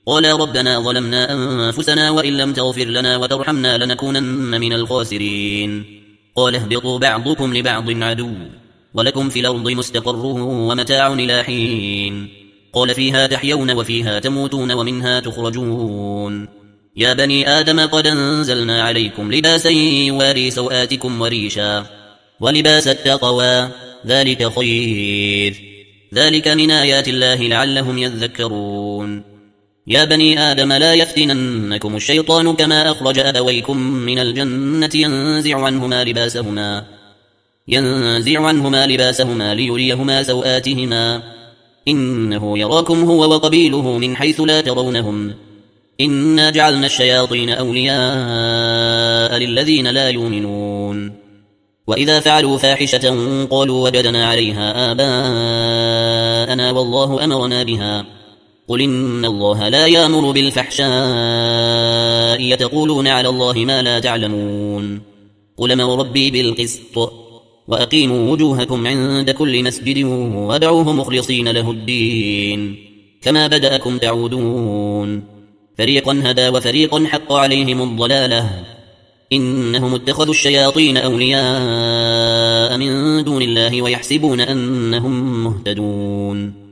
قال ربنا ظلمنا أنفسنا وإن لم تغفر لنا وترحمنا لنكونن من الخاسرين. قال اهبطوا بعضكم لبعض عدو ولكم في الأرض مستقر ومتاع إلى حين. قال فيها تحيون وفيها تموتون ومنها تخرجون. يا بني آدم قد أنزلنا عليكم لباسا يواري سوآتكم وريشا ولباس التقوى ذلك خير. ذلك من آيات الله لعلهم يذكرون. يا بني آدم لا يفتننكم الشيطان كما أخرج أبويكم من الجنة ينزع عنهما لباسهما ليريهما سوآتهما إنه يراكم هو وقبيله من حيث لا ترونهم إنا جعلنا الشياطين أولياء للذين لا يؤمنون. وإذا فعلوا فاحشة قالوا وجدنا عليها آباءنا والله أمرنا بها قل إن الله لا يأمر بالفحشاء يتقولون على الله ما لا تعلمون. قل أمر ربي بالقسط وأقيموا وجوهكم عند كل مسجد وادعوه مخلصين له الدين كما بدأكم تعودون. فريقا هدى وفريقا حق عليهم الضلالة إنهم اتخذوا الشياطين أولياء من دون الله ويحسبون أنهم مهتدون.